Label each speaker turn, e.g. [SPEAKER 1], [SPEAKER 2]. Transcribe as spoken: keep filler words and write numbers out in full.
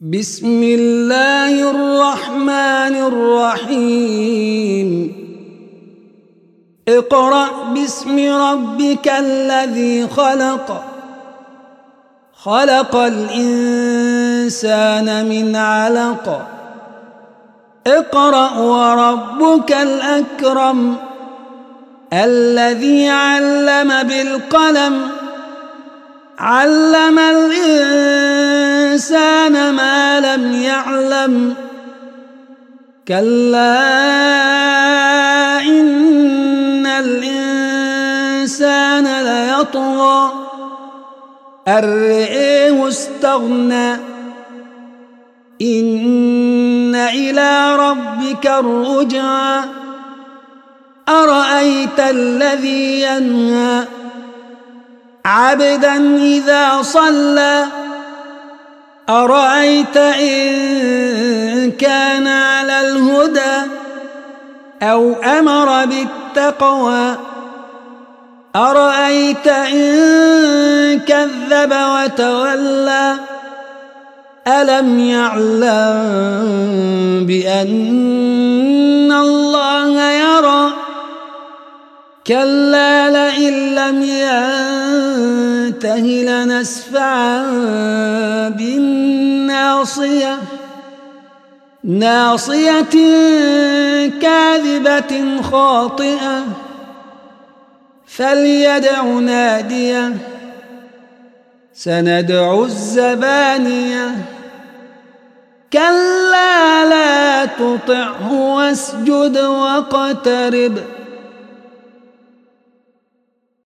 [SPEAKER 1] بسم الله الرحمن الرحيم اقرأ باسم ربك الذي خلق خلق الإنسان من علق اقرأ وربك الأكرم الذي علم بالقلم علم الإنسان ما لم يعلم كلا إن الإنسان ليطغى أن رآه استغنى إن إلى ربك الرجعى أرأيت الذي ينهى عبدا إذا صلى أرأيت إن كان على الهدى أو أمر بالتقوى أرأيت إن كذب وتولى ألم يعلم بأن الله يرى كلا لئن لم ينته لنسفعا بالناصية ناصية كاذبة خاطئة فليدع ناديه سندع الزبانية كلا لا تطعه واسجد واقترب